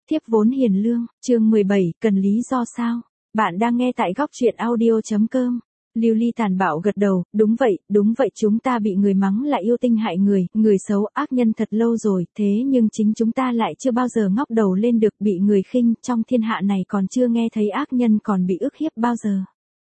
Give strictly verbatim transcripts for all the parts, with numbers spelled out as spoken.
Thiếp vốn hiền lương, chương mười bảy, cần lý do sao? Bạn đang nghe tại góc truyện audio.com. Lưu Ly tàn bạo gật đầu, đúng vậy, đúng vậy, chúng ta bị người mắng là yêu tinh hại người, người xấu, ác nhân thật lâu rồi, thế nhưng chính chúng ta lại chưa bao giờ ngóc đầu lên được, bị người khinh, trong thiên hạ này còn chưa nghe thấy ác nhân còn bị ức hiếp bao giờ.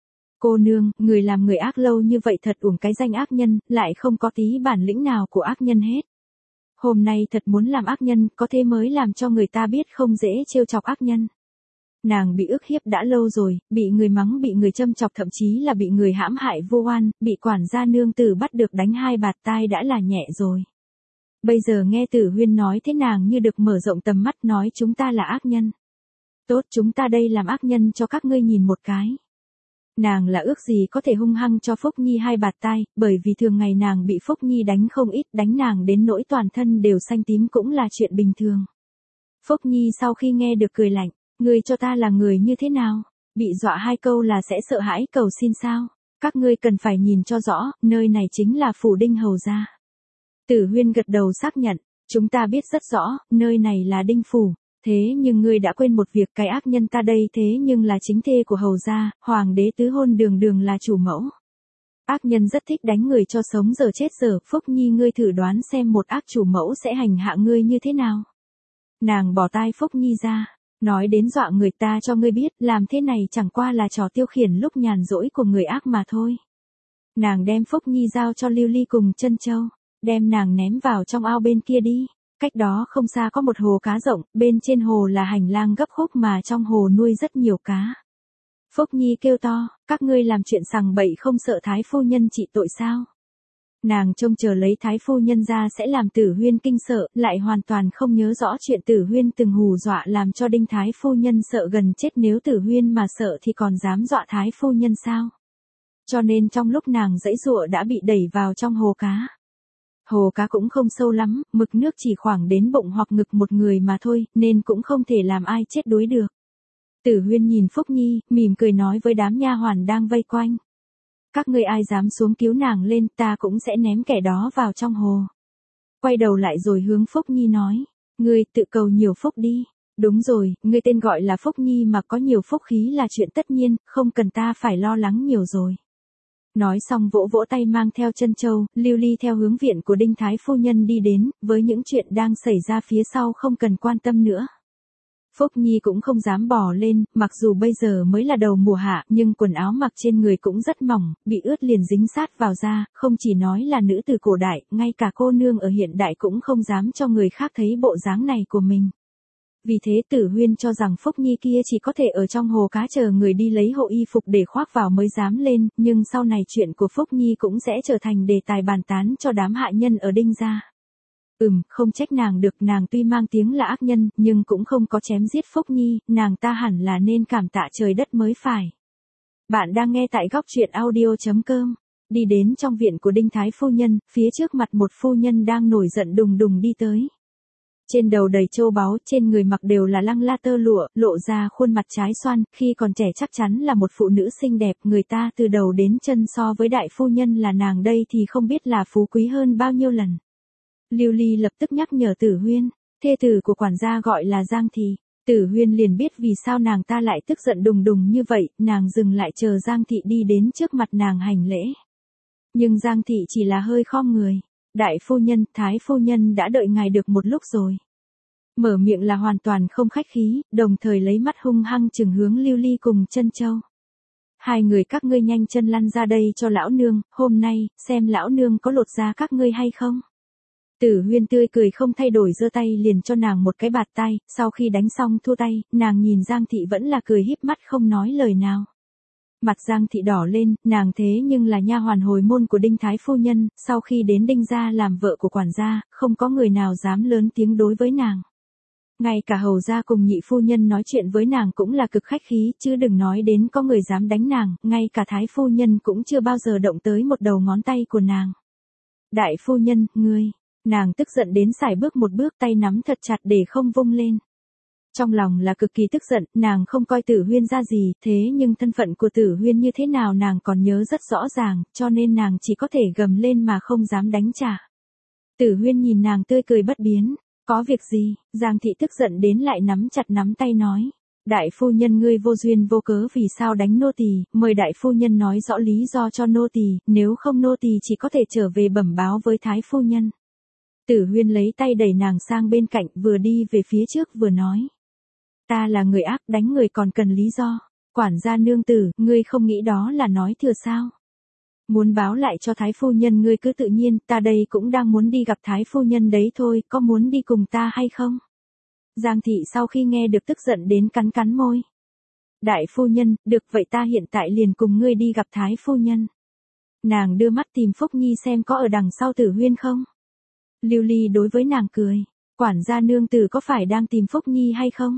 Cô nương, người làm người ác lâu như vậy thật uổng cái danh ác nhân, lại không có tí bản lĩnh nào của ác nhân hết. Hôm nay thật muốn làm ác nhân, có thế mới làm cho người ta biết không dễ trêu chọc ác nhân. Nàng bị ức hiếp đã lâu rồi, bị người mắng, bị người châm chọc, thậm chí là bị người hãm hại vô oan, bị quản gia nương tử bắt được đánh hai bạt tai đã là nhẹ rồi. Bây giờ nghe Tử Huyên nói thế nàng như được mở rộng tầm mắt, nói chúng ta là ác nhân. Tốt, chúng ta đây làm ác nhân cho các ngươi nhìn một cái. Nàng là ước gì có thể hung hăng cho Phúc Nhi hai bạt tai, bởi vì thường ngày nàng bị Phúc Nhi đánh không ít, đánh nàng đến nỗi toàn thân đều xanh tím cũng là chuyện bình thường. Phúc Nhi sau khi nghe được cười lạnh, ngươi cho ta là người như thế nào? Bị dọa hai câu là sẽ sợ hãi cầu xin sao? Các ngươi cần phải nhìn cho rõ, nơi này chính là phủ Đinh hầu gia. Tử Huyên gật đầu xác nhận, chúng ta biết rất rõ, nơi này là Đinh phủ. Thế nhưng ngươi đã quên một việc, cái ác nhân ta đây thế nhưng là chính thê của hầu gia, hoàng đế tứ hôn đường đường là chủ mẫu. Ác nhân rất thích đánh người cho sống giờ chết giờ, Phúc Nhi ngươi thử đoán xem một ác chủ mẫu sẽ hành hạ ngươi như thế nào. Nàng bỏ tai Phúc Nhi ra, nói đến dọa người ta cho ngươi biết, làm thế này chẳng qua là trò tiêu khiển lúc nhàn rỗi của người ác mà thôi. Nàng đem Phúc Nhi giao cho Lưu Ly cùng Trân Châu, đem nàng ném vào trong ao bên kia đi. Cách đó không xa có một hồ cá rộng, bên trên hồ là hành lang gấp khúc mà trong hồ nuôi rất nhiều cá. Phúc Nhi kêu to, các ngươi làm chuyện sằng bậy không sợ Thái phu nhân trị tội sao? Nàng trông chờ lấy Thái phu nhân ra sẽ làm Tử Huyên kinh sợ, lại hoàn toàn không nhớ rõ chuyện Tử Huyên từng hù dọa làm cho Đinh Thái phu nhân sợ gần chết, nếu Tử Huyên mà sợ thì còn dám dọa Thái phu nhân sao? Cho nên trong lúc nàng giãy giụa đã bị đẩy vào trong hồ cá. Hồ cá cũng không sâu lắm, mực nước chỉ khoảng đến bụng hoặc ngực một người mà thôi, nên cũng không thể làm ai chết đuối được. Tử Huyên nhìn Phúc Nhi, mỉm cười nói với đám nha hoàn đang vây quanh. Các ngươi ai dám xuống cứu nàng lên, ta cũng sẽ ném kẻ đó vào trong hồ. Quay đầu lại rồi hướng Phúc Nhi nói, ngươi tự cầu nhiều phúc đi. Đúng rồi, ngươi tên gọi là Phúc Nhi mà có nhiều phúc khí là chuyện tất nhiên, không cần ta phải lo lắng nhiều rồi. Nói xong vỗ vỗ tay mang theo Trân Châu, Lưu Ly theo hướng viện của Đinh Thái phu nhân đi đến, với những chuyện đang xảy ra phía sau không cần quan tâm nữa. Phúc Nhi cũng không dám bò lên, mặc dù bây giờ mới là đầu mùa hạ, nhưng quần áo mặc trên người cũng rất mỏng, bị ướt liền dính sát vào da, không chỉ nói là nữ từ cổ đại, ngay cả cô nương ở hiện đại cũng không dám cho người khác thấy bộ dáng này của mình. Vì thế Tử Huyên cho rằng Phúc Nhi kia chỉ có thể ở trong hồ cá chờ người đi lấy hộ y phục để khoác vào mới dám lên, nhưng sau này chuyện của Phúc Nhi cũng sẽ trở thành đề tài bàn tán cho đám hạ nhân ở Đinh gia. Ừm, không trách nàng được, nàng tuy mang tiếng là ác nhân, nhưng cũng không có chém giết Phúc Nhi, nàng ta hẳn là nên cảm tạ trời đất mới phải. Bạn đang nghe tại góc truyện audio.com. Đi đến trong viện của Đinh Thái phu nhân, phía trước mặt một phu nhân đang nổi giận đùng đùng đi tới. Trên đầu đầy châu báu, trên người mặc đều là lăng la tơ lụa, lộ ra khuôn mặt trái xoan, khi còn trẻ chắc chắn là một phụ nữ xinh đẹp, người ta từ đầu đến chân so với đại phu nhân là nàng đây thì không biết là phú quý hơn bao nhiêu lần. Lưu Ly lập tức nhắc nhở Tử Huyên, thê tử của quản gia gọi là Giang Thị. Tử Huyên liền biết vì sao nàng ta lại tức giận đùng đùng như vậy, nàng dừng lại chờ Giang Thị đi đến trước mặt nàng hành lễ. Nhưng Giang Thị chỉ là hơi khom người. Đại phu nhân, Thái phu nhân đã đợi ngài được một lúc rồi. Mở miệng là hoàn toàn không khách khí, đồng thời lấy mắt hung hăng chừng hướng Lưu Ly cùng Trân Châu. Hai người các ngươi nhanh chân lăn ra đây cho lão nương, hôm nay, xem lão nương có lột da các ngươi hay không. Tử Huyên tươi cười không thay đổi giơ tay liền cho nàng một cái bạt tay, sau khi đánh xong thua tay, nàng nhìn Giang Thị vẫn là cười híp mắt không nói lời nào. Mặt Giang Thị đỏ lên, nàng thế nhưng là nha hoàn hồi môn của Đinh Thái phu nhân, sau khi đến Đinh gia làm vợ của quản gia, không có người nào dám lớn tiếng đối với nàng. Ngay cả hầu gia cùng nhị phu nhân nói chuyện với nàng cũng là cực khách khí, chứ đừng nói đến có người dám đánh nàng, ngay cả Thái phu nhân cũng chưa bao giờ động tới một đầu ngón tay của nàng. Đại phu nhân, ngươi, nàng tức giận đến sải bước một bước, tay nắm thật chặt để không vung lên. Trong lòng là cực kỳ tức giận, nàng không coi Tử Huyên ra gì, thế nhưng thân phận của Tử Huyên như thế nào nàng còn nhớ rất rõ ràng, cho nên nàng chỉ có thể gầm lên mà không dám đánh trả. Tử Huyên nhìn nàng tươi cười bất biến, Có việc gì? Giang thị tức giận đến lại nắm chặt nắm tay nói. Đại phu nhân ngươi vô duyên vô cớ vì sao đánh nô tỳ, mời đại phu nhân nói rõ lý do cho nô tỳ, nếu không nô tỳ chỉ có thể trở về bẩm báo với thái phu nhân. Tử Huyên lấy tay đẩy nàng sang bên cạnh, vừa đi về phía trước vừa nói. Ta là người ác, đánh người còn cần lý do. Quản gia nương tử, ngươi không nghĩ đó là nói thừa sao? Muốn báo lại cho thái phu nhân ngươi cứ tự nhiên, ta đây cũng đang muốn đi gặp thái phu nhân đấy thôi, có muốn đi cùng ta hay không? Giang thị sau khi nghe được tức giận đến cắn cắn môi. Đại phu nhân, được vậy ta hiện tại liền cùng ngươi đi gặp thái phu nhân. Nàng đưa mắt tìm Phúc Nhi xem có ở đằng sau Tử Huyên không. Lưu Ly đối với nàng cười. Quản gia nương tử có phải đang tìm Phúc Nhi hay không?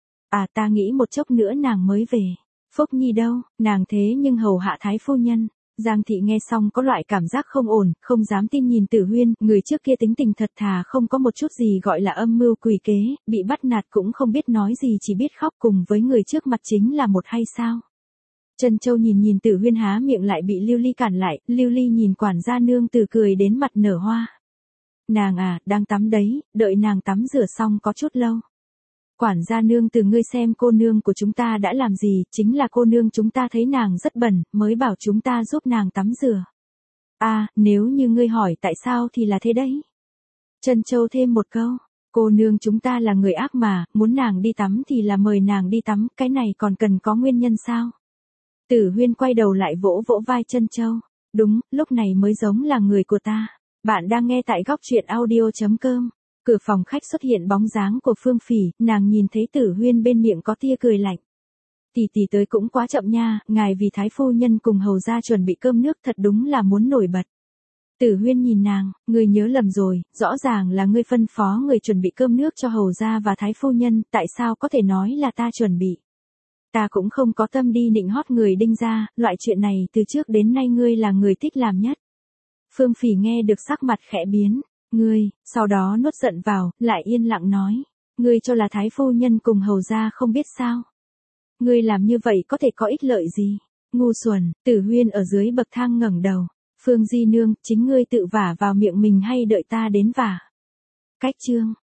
À ta nghĩ một chốc nữa nàng mới về. Phúc Nhi đâu, nàng thế nhưng hầu hạ thái phu nhân. Giang thị nghe xong có loại cảm giác không ổn, không dám tin nhìn Tử Huyên, người trước kia tính tình thật thà không có một chút gì gọi là âm mưu quỷ kế, bị bắt nạt cũng không biết nói gì chỉ biết khóc cùng với người trước mặt chính là một hay sao. Trân Châu nhìn nhìn Tử Huyên há miệng lại bị Lưu Ly cản lại, Lưu Ly nhìn quản gia nương tử cười đến mặt nở hoa. Nàng à, đang tắm đấy, đợi nàng tắm rửa xong có chút lâu. Quản gia nương từ ngươi xem cô nương của chúng ta đã làm gì, chính là cô nương chúng ta thấy nàng rất bẩn, mới bảo chúng ta giúp nàng tắm rửa. À, nếu như ngươi hỏi tại sao thì là thế đấy. Trân Châu thêm một câu, cô nương chúng ta là người ác mà, muốn nàng đi tắm thì là mời nàng đi tắm, cái này còn cần có nguyên nhân sao? Tử Huyên quay đầu lại vỗ vỗ vai Trân Châu, đúng, lúc này mới giống là người của ta. Bạn đang nghe tại góc truyện audio.com. Cửa phòng khách xuất hiện bóng dáng của Phương Phỉ, nàng nhìn thấy Tử Huyên bên miệng có tia cười lạnh. Tỷ tỷ tới cũng quá chậm nha, ngài vì thái phu nhân cùng hầu gia chuẩn bị cơm nước thật đúng là muốn nổi bật. Tử Huyên nhìn nàng, ngươi nhớ lầm rồi, rõ ràng là ngươi phân phó người chuẩn bị cơm nước cho hầu gia và thái phu nhân, tại sao có thể nói là ta chuẩn bị. Ta cũng không có tâm đi nịnh hót người Đinh gia, loại chuyện này từ trước đến nay ngươi là người thích làm nhất. Phương Phỉ nghe được sắc mặt khẽ biến. Ngươi, sau đó nuốt giận vào, lại yên lặng nói. Ngươi cho là thái phu nhân cùng hầu gia không biết sao. Ngươi làm như vậy có thể có ích lợi gì? Ngu xuẩn, Tử Huyên ở dưới bậc thang ngẩng đầu. Phương Di Nương, chính ngươi tự vả vào miệng mình hay đợi ta đến vả? Cách chương.